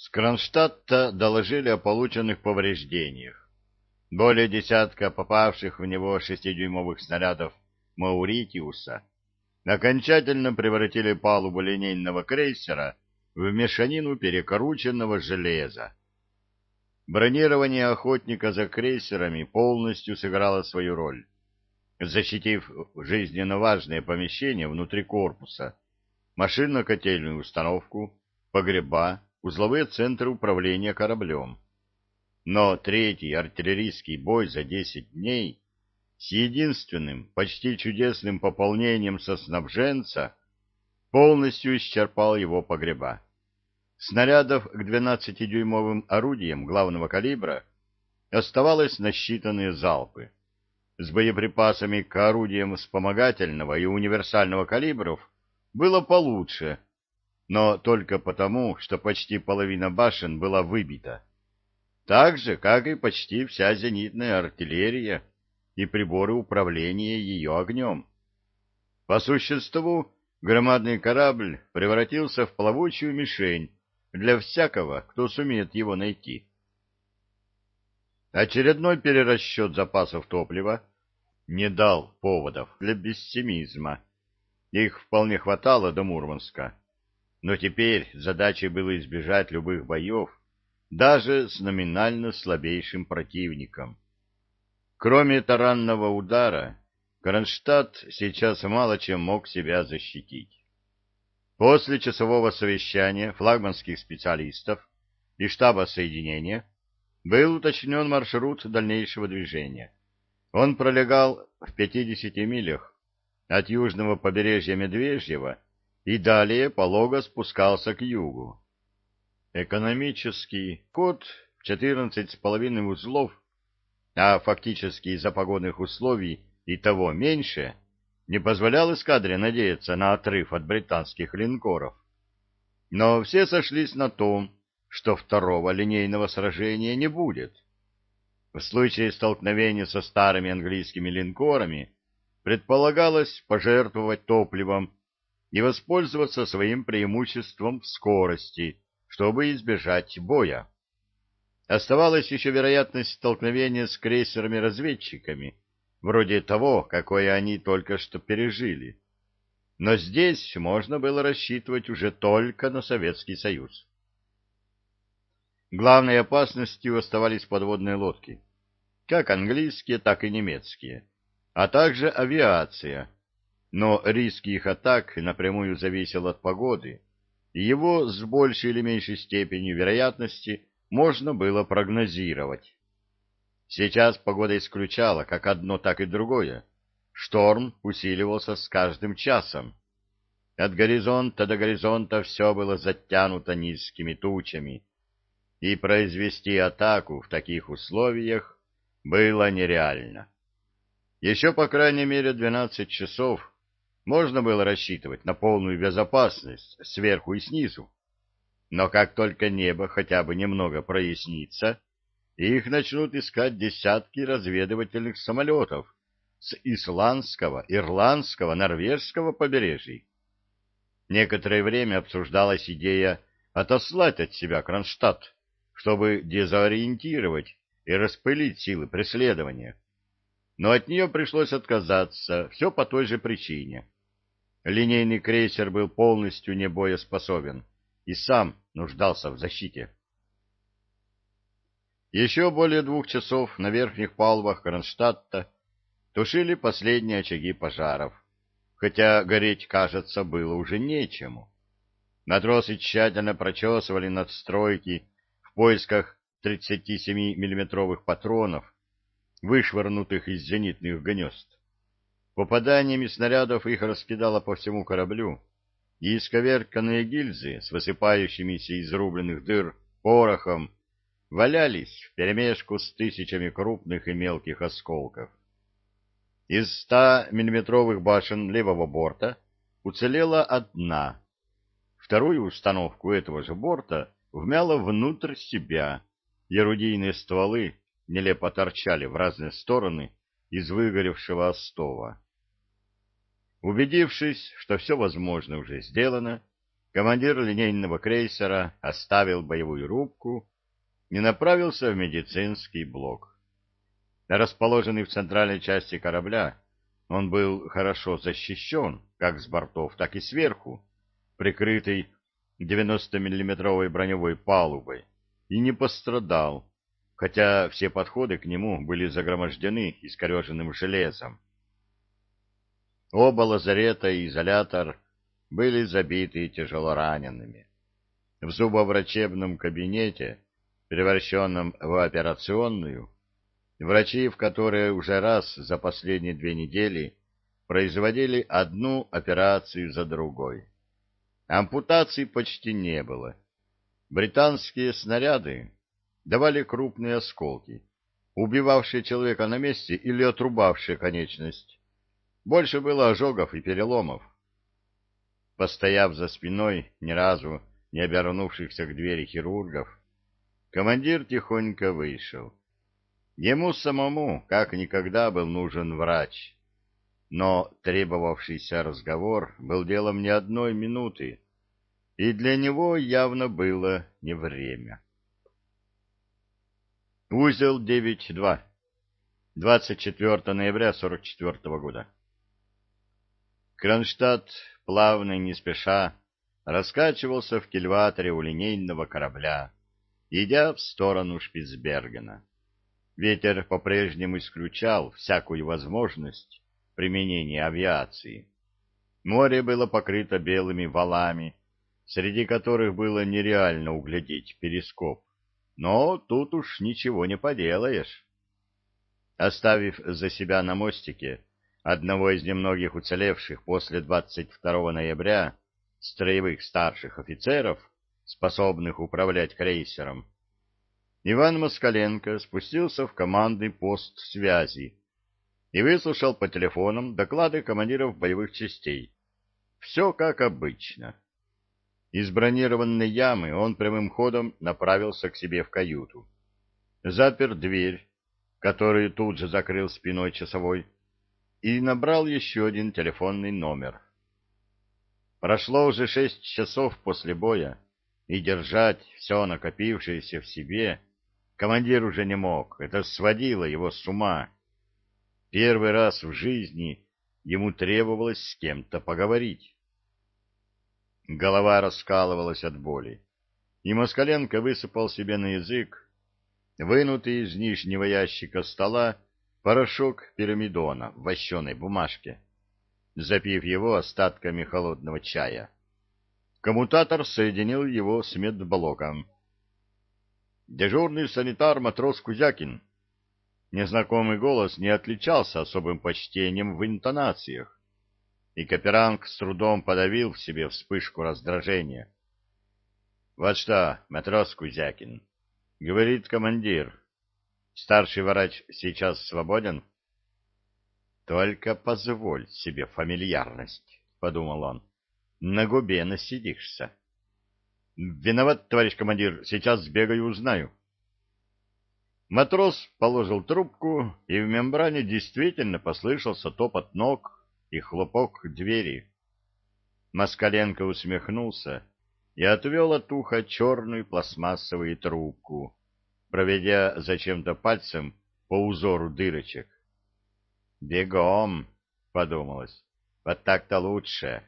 С Кронштадта доложили о полученных повреждениях. Более десятка попавших в него 6-дюймовых снарядов Мауритиуса окончательно превратили палубу линейного крейсера в мешанину перекрученного железа. Бронирование охотника за крейсерами полностью сыграло свою роль, защитив жизненно важные помещения внутри корпуса, машинно-котельную установку, погреба, узловые центры управления кораблем. Но третий артиллерийский бой за 10 дней с единственным, почти чудесным пополнением со снабженца полностью исчерпал его погреба. Снарядов к 12-дюймовым орудиям главного калибра оставалось на считанные залпы. С боеприпасами к орудиям вспомогательного и универсального калибров было получше, но только потому, что почти половина башен была выбита. Так же, как и почти вся зенитная артиллерия и приборы управления ее огнем. По существу, громадный корабль превратился в плавучую мишень для всякого, кто сумеет его найти. Очередной перерасчет запасов топлива не дал поводов для пессимизма. Их вполне хватало до Мурманска. Но теперь задачей было избежать любых боев, даже с номинально слабейшим противником. Кроме таранного удара, Кронштадт сейчас мало чем мог себя защитить. После часового совещания флагманских специалистов и штаба соединения был уточнен маршрут дальнейшего движения. Он пролегал в 50 милях от южного побережья Медвежьего и далее полого спускался к югу. Экономический ход в 14,5 узлов, а фактически из-за погодных условий и того меньше, не позволял эскадре надеяться на отрыв от британских линкоров. Но все сошлись на том, что второго линейного сражения не будет. В случае столкновения со старыми английскими линкорами предполагалось пожертвовать топливом и воспользоваться своим преимуществом в скорости, чтобы избежать боя. Оставалась еще вероятность столкновения с крейсерами-разведчиками, вроде того, какое они только что пережили. Но здесь можно было рассчитывать уже только на Советский Союз. Главной опасностью оставались подводные лодки, как английские, так и немецкие, а также авиация. Но риск их атак напрямую зависел от погоды, и его с большей или меньшей степенью вероятности можно было прогнозировать. Сейчас погода исключала как одно, так и другое. Шторм усиливался с каждым часом. От горизонта до горизонта все было затянуто низкими тучами, и произвести атаку в таких условиях было нереально. Еще, по крайней мере, 12 часов можно было рассчитывать на полную безопасность сверху и снизу. Но как только небо хотя бы немного прояснится, их начнут искать десятки разведывательных самолетов с исландского, ирландского, норвежского побережий. Некоторое время обсуждалась идея отослать от себя Кронштадт, чтобы дезориентировать и распылить силы преследования. Но от нее пришлось отказаться, все по той же причине. Линейный крейсер был полностью небоеспособен и сам нуждался в защите. Еще более 2 часов на верхних палубах Кронштадта тушили последние очаги пожаров, хотя гореть, кажется, было уже нечему. Матросы тщательно прочесывали надстройки в поисках 37-миллиметровых патронов, вышвырнутых из зенитных гнезд. Попаданиями снарядов их раскидало по всему кораблю, и исковерканные гильзы с высыпающимися из рубленных дыр порохом валялись вперемешку с тысячами крупных и мелких осколков. Из 100-миллиметровых башен левого борта уцелела одна. Вторую установку этого же борта вмяло внутрь себя, и орудийные стволы нелепо торчали в разные стороны из выгоревшего остова. Убедившись, что все возможное уже сделано, командир линейного крейсера оставил боевую рубку и направился в медицинский блок. Расположенный в центральной части корабля, он был хорошо защищен как с бортов, так и сверху, прикрытый 90-миллиметровой броневой палубой, и не пострадал, хотя все подходы к нему были загромождены искореженным железом. Оба лазарета и изолятор были забиты тяжелоранеными. В зубоврачебном кабинете, превращенном в операционную, врачи, в которые уже раз за последние 2 недели производили одну операцию за другой. Ампутаций почти не было. Британские снаряды давали крупные осколки, убивавшие человека на месте или отрубавшие конечность. Больше было ожогов и переломов. Постояв за спиной ни разу не обернувшихся к двери хирургов, командир тихонько вышел. Ему самому как никогда был нужен врач, но требовавшийся разговор был делом не одной минуты, и для него явно было не время. Узел 9.2. 24 ноября 44 года. Кронштадт, плавно и не спеша, раскачивался в кильваторе у линейного корабля, идя в сторону Шпицбергена. Ветер по-прежнему исключал всякую возможность применения авиации. Море было покрыто белыми валами, среди которых было нереально углядеть перископ. Но тут уж ничего не поделаешь. Оставив за себя на мостике одного из немногих уцелевших после 22 ноября строевых старших офицеров, способных управлять крейсером, Иван Москаленко спустился в командный пост связи и выслушал по телефонам доклады командиров боевых частей. Все как обычно. Из бронированной ямы он прямым ходом направился к себе в каюту. Запер дверь, которую тут же закрыл спиной часовой, и набрал еще один телефонный номер. Прошло уже 6 часов после боя, и держать все накопившееся в себе командир уже не мог, это сводило его с ума. Первый раз в жизни ему требовалось с кем-то поговорить. Голова раскалывалась от боли, и Москаленко высыпал себе на язык вынутый из нижнего ящика стола порошок пирамидона в вощеной бумажке, запив его остатками холодного чая. Коммутатор соединил его с медблоком. «Дежурный санитар матрос Кузякин». Незнакомый голос не отличался особым почтением в интонациях, и Каперанг с трудом подавил в себе вспышку раздражения. «Вот что, матрос Кузякин», — говорит командир, — «старший врач сейчас свободен?» «Только позволь себе фамильярность», — подумал он, — «на губе насидишься». «Виноват, товарищ командир, сейчас сбегаю, узнаю». Матрос положил трубку, и в мембране действительно послышался топот ног и хлопок двери. Москаленко усмехнулся и отвел от уха черную пластмассовую трубку, проведя зачем-то пальцем по узору дырочек. «Бегом», — подумалось, — «вот так-то лучше».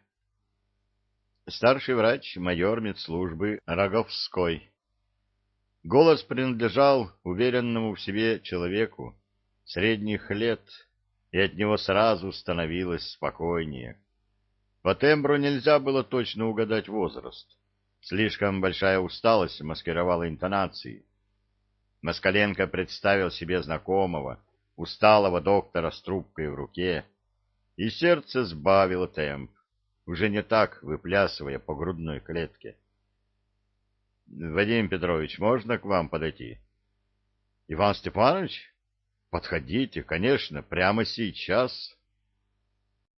Старший врач, майор медслужбы Роговской. Голос принадлежал уверенному в себе человеку средних лет, и от него сразу становилось спокойнее. По тембру нельзя было точно угадать возраст. Слишком большая усталость маскировала интонации. Москаленко представил себе знакомого, усталого доктора с трубкой в руке, и сердце сбавило темп, уже не так выплясывая по грудной клетке. — Вадим Петрович, можно к вам подойти? — Иван Степанович? Подходите, конечно, прямо сейчас.